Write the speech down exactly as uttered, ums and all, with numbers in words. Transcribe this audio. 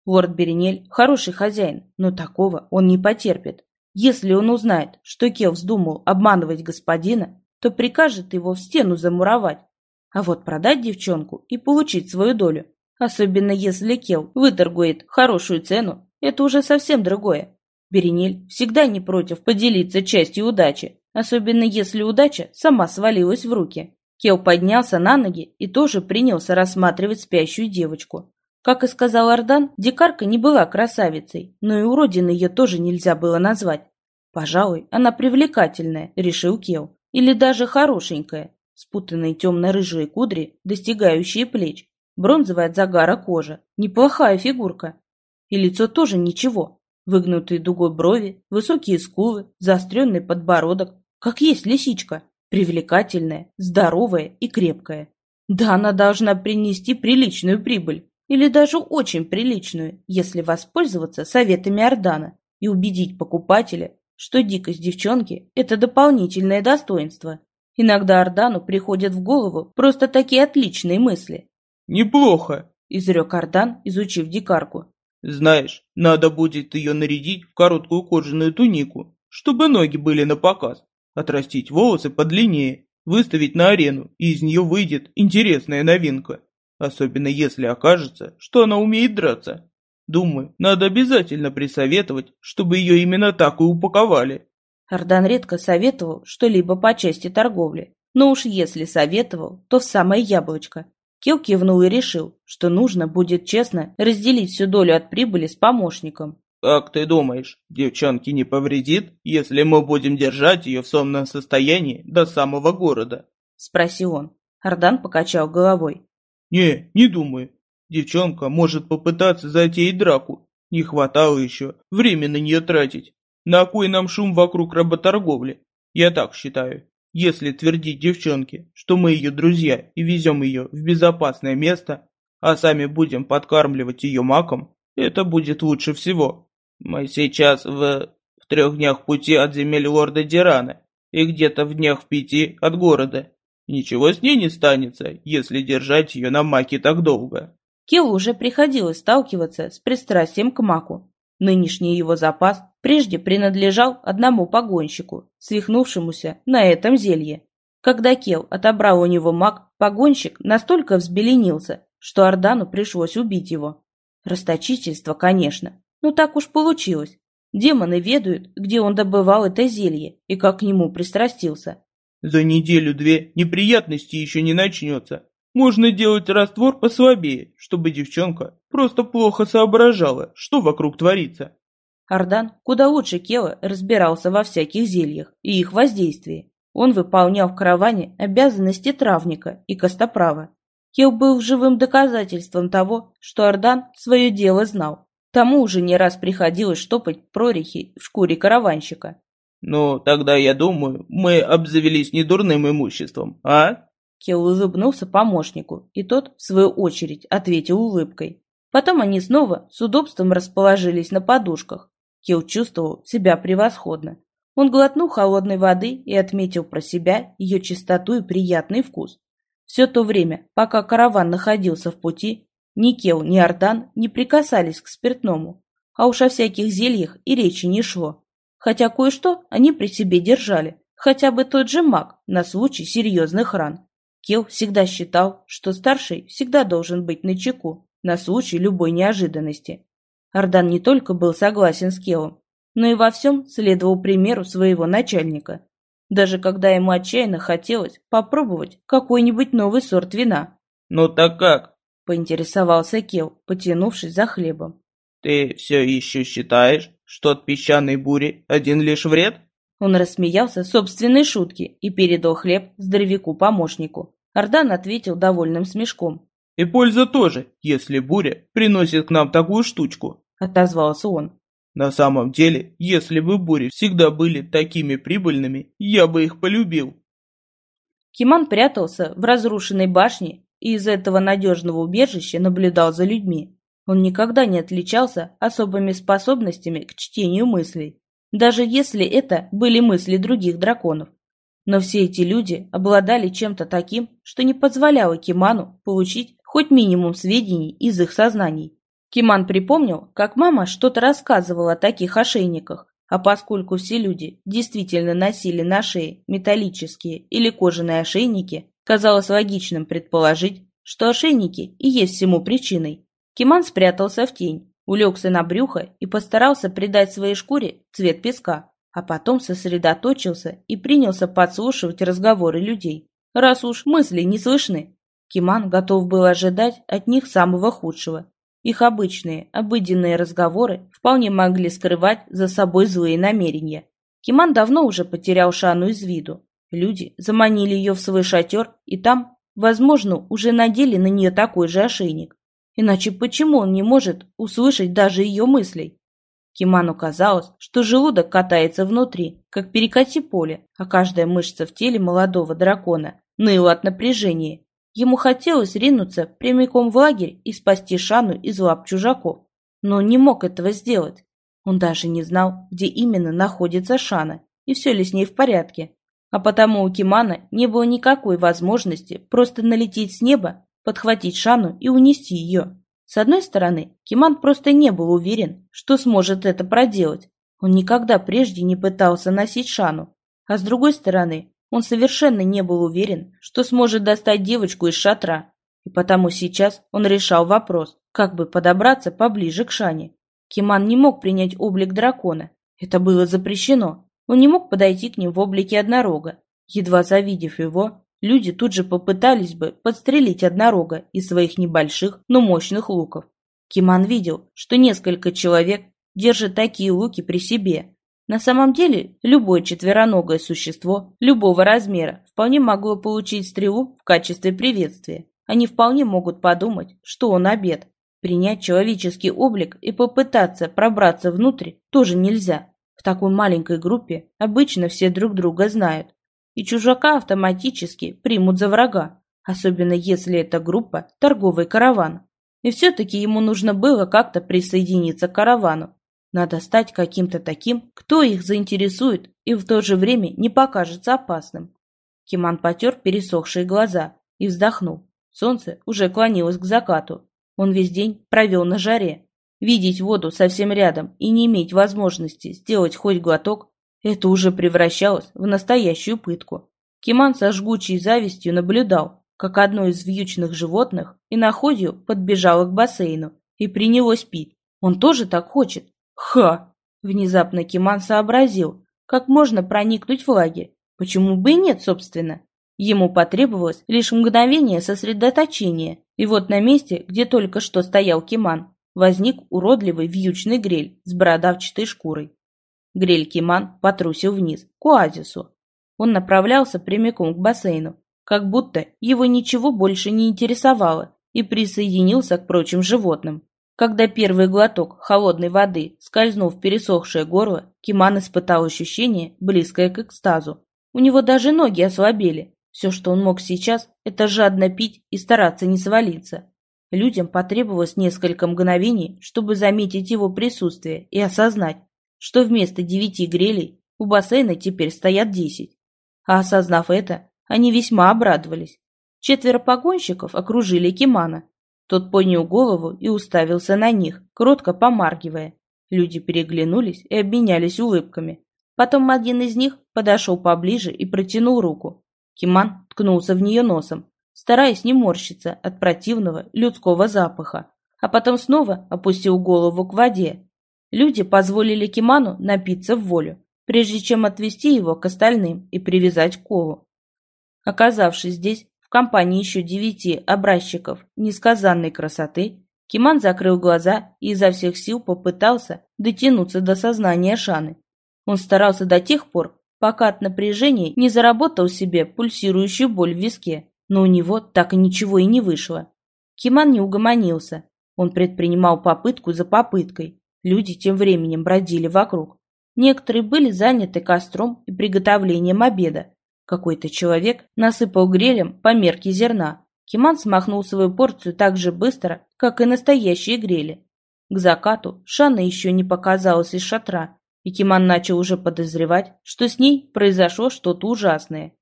Лорд Беренель хороший хозяин, но такого он не потерпит. Если он узнает, что Кел вздумал обманывать господина, то прикажет его в стену замуровать. А вот продать девчонку и получить свою долю, особенно если Кел выторгует хорошую цену, это уже совсем другое. Беренель всегда не против поделиться частью удачи, особенно если удача сама свалилась в руки. Кел поднялся на ноги и тоже принялся рассматривать спящую девочку. Как и сказал Ардан, дикарка не была красавицей, но и уродиной ее тоже нельзя было назвать. Пожалуй, она привлекательная, решил Кел, или даже хорошенькая. Спутанные темно-рыжие кудри, достигающие плеч, бронзовая от загара кожа, неплохая фигурка. И лицо тоже ничего. Выгнутые дугой брови, высокие скулы, заостренный подбородок, как есть лисичка, привлекательная, здоровая и крепкая. Да, она должна принести приличную прибыль, или даже очень приличную, если воспользоваться советами Ардана и убедить покупателя, что дикость девчонки – это дополнительное достоинство. Иногда Ардану приходят в голову просто такие отличные мысли. «Неплохо», – изрек Ардан, изучив дикарку. «Знаешь, надо будет ее нарядить в короткую кожаную тунику, чтобы ноги были напоказ, отрастить волосы подлиннее, выставить на арену, и из нее выйдет интересная новинка. Особенно если окажется, что она умеет драться. Думаю, надо обязательно присоветовать, чтобы ее именно так и упаковали». Ардан редко советовал что-либо по части торговли, но уж если советовал, то в самое яблочко. Кел кивнул и решил, что нужно будет честно разделить всю долю от прибыли с помощником. «Как ты думаешь, девчонке не повредит, если мы будем держать ее в сонном состоянии до самого города?» – спросил он. Ардан покачал головой. «Не, не думаю. Девчонка может попытаться затеять драку. Не хватало еще времени на нее тратить. На кой нам шум вокруг работорговли? Я так считаю. Если твердить девчонке, что мы ее друзья и везем ее в безопасное место, а сами будем подкармливать ее маком, это будет лучше всего. Мы сейчас в, в трех днях пути от земель лорда Дирана и где-то в днях в пяти от города. Ничего с ней не станется, если держать ее на маке так долго». Келу уже приходилось сталкиваться с пристрастием к маку. Нынешний его запас прежде принадлежал одному погонщику, свихнувшемуся на этом зелье. Когда Кел отобрал у него мак, погонщик настолько взбеленился, что Ардану пришлось убить его. Расточительство, конечно, но так уж получилось. Демоны ведают, где он добывал это зелье и как к нему пристрастился. «За неделю-две неприятностей еще не начнется. Можно делать раствор послабее, чтобы девчонка просто плохо соображала, что вокруг творится». Ардан куда лучше Кела разбирался во всяких зельях и их воздействии. Он выполнял в караване обязанности травника и костоправа. Кел был живым доказательством того, что Ардан свое дело знал. Тому уже не раз приходилось штопать прорехи в шкуре караванщика. «Ну, тогда, я думаю, мы обзавелись недурным имуществом, а?» Кел улыбнулся помощнику, и тот, в свою очередь, ответил улыбкой. Потом они снова с удобством расположились на подушках. Кел чувствовал себя превосходно. Он глотнул холодной воды и отметил про себя ее чистоту и приятный вкус. Все то время, пока караван находился в пути, ни Кел, ни Ардан не прикасались к спиртному, а уж о всяких зельях и речи не шло. Хотя кое-что они при себе держали, хотя бы тот же маг на случай серьезных ран. Кел всегда считал, что старший всегда должен быть начеку на случай любой неожиданности. Ардан не только был согласен с Келом, но и во всем следовал примеру своего начальника. Даже когда ему отчаянно хотелось попробовать какой-нибудь новый сорт вина. «Ну так как?» – поинтересовался Кел, потянувшись за хлебом. «Ты все еще считаешь, что от песчаной бури один лишь вред?» Он рассмеялся собственной шутке и передал хлеб здоровяку-помощнику. Ардан ответил довольным смешком. «И польза тоже, если буря приносит к нам такую штучку», — отозвался он. «На самом деле, если бы бури всегда были такими прибыльными, я бы их полюбил». Киман прятался в разрушенной башне и из этого надежного убежища наблюдал за людьми. Он никогда не отличался особыми способностями к чтению мыслей, даже если это были мысли других драконов. Но все эти люди обладали чем-то таким, что не позволяло Киману получить хоть минимум сведений из их сознаний. Киман припомнил, как мама что-то рассказывала о таких ошейниках, а поскольку все люди действительно носили на шее металлические или кожаные ошейники, казалось логичным предположить, что ошейники и есть всему причиной. Киман спрятался в тень, улегся на брюхо и постарался придать своей шкуре цвет песка, а потом сосредоточился и принялся подслушивать разговоры людей. Раз уж мысли не слышны, Киман готов был ожидать от них самого худшего. Их обычные, обыденные разговоры вполне могли скрывать за собой злые намерения. Киман давно уже потерял Шану из виду. Люди заманили ее в свой шатер, и там, возможно, уже надели на нее такой же ошейник. Иначе почему он не может услышать даже ее мыслей? Киману казалось, что желудок катается внутри, как перекати поле, а каждая мышца в теле молодого дракона ныла от напряжения. Ему хотелось ринуться прямиком в лагерь и спасти Шану из лап чужаков, но он не мог этого сделать. Он даже не знал, где именно находится Шана и все ли с ней в порядке. А потому у Кимана не было никакой возможности просто налететь с неба, подхватить Шану и унести ее. С одной стороны, Киман просто не был уверен, что сможет это проделать. Он никогда прежде не пытался носить Шану. А с другой стороны, он совершенно не был уверен, что сможет достать девочку из шатра. И потому сейчас он решал вопрос, как бы подобраться поближе к Шане. Киман не мог принять облик дракона. Это было запрещено. Он не мог подойти к ним в облике однорога. Едва завидев его, люди тут же попытались бы подстрелить однорога из своих небольших, но мощных луков. Киман видел, что несколько человек держат такие луки при себе. На самом деле, любое четвероногое существо любого размера вполне могло получить стрелу в качестве приветствия. Они вполне могут подумать, что он обед. Принять человеческий облик и попытаться пробраться внутрь тоже нельзя. В такой маленькой группе обычно все друг друга знают. И чужака автоматически примут за врага, особенно если эта группа – торговый караван. И все-таки ему нужно было как-то присоединиться к каравану. Надо стать каким-то таким, кто их заинтересует и в то же время не покажется опасным. Киман потер пересохшие глаза и вздохнул. Солнце уже клонилось к закату. Он весь день провел на жаре. Видеть воду совсем рядом и не иметь возможности сделать хоть глоток – это уже превращалось в настоящую пытку. Киман со жгучей завистью наблюдал, как одно из вьючных животных иноходью подбежало к бассейну и принялось пить. Он тоже так хочет. Ха! Внезапно Киман сообразил, как можно проникнуть в лагерь. Почему бы и нет, собственно? Ему потребовалось лишь мгновение сосредоточения, и вот на месте, где только что стоял Киман, возник уродливый вьючный грель с бородавчатой шкурой. Грель Киман потрусил вниз, к оазису. Он направлялся прямиком к бассейну, как будто его ничего больше не интересовало, и присоединился к прочим животным. Когда первый глоток холодной воды скользнул в пересохшее горло, Киман испытал ощущение, близкое к экстазу. У него даже ноги ослабели. Все, что он мог сейчас, это жадно пить и стараться не свалиться. Людям потребовалось несколько мгновений, чтобы заметить его присутствие и осознать, что вместо девяти грелей у бассейна теперь стоят десять. А осознав это, они весьма обрадовались. Четверо погонщиков окружили Кимана. Тот поднял голову и уставился на них, кротко помаргивая. Люди переглянулись и обменялись улыбками. Потом один из них подошел поближе и протянул руку. Киман ткнулся в нее носом, стараясь не морщиться от противного людского запаха, а потом снова опустил голову к воде. Люди позволили Киману напиться в волю, прежде чем отвести его к остальным и привязать к колу. Оказавшись здесь, в компании еще девяти образчиков несказанной красоты, Киман закрыл глаза и изо всех сил попытался дотянуться до сознания Шаны. Он старался до тех пор, пока от напряжения не заработал себе пульсирующую боль в виске, но у него так и ничего и не вышло. Киман не угомонился. Он предпринимал попытку за попыткой. Люди тем временем бродили вокруг. Некоторые были заняты костром и приготовлением обеда. Какой-то человек насыпал грелем по мерке зерна. Киман смахнул свою порцию так же быстро, как и настоящие грели. К закату Шана еще не показалась из шатра, и Киман начал уже подозревать, что с ней произошло что-то ужасное.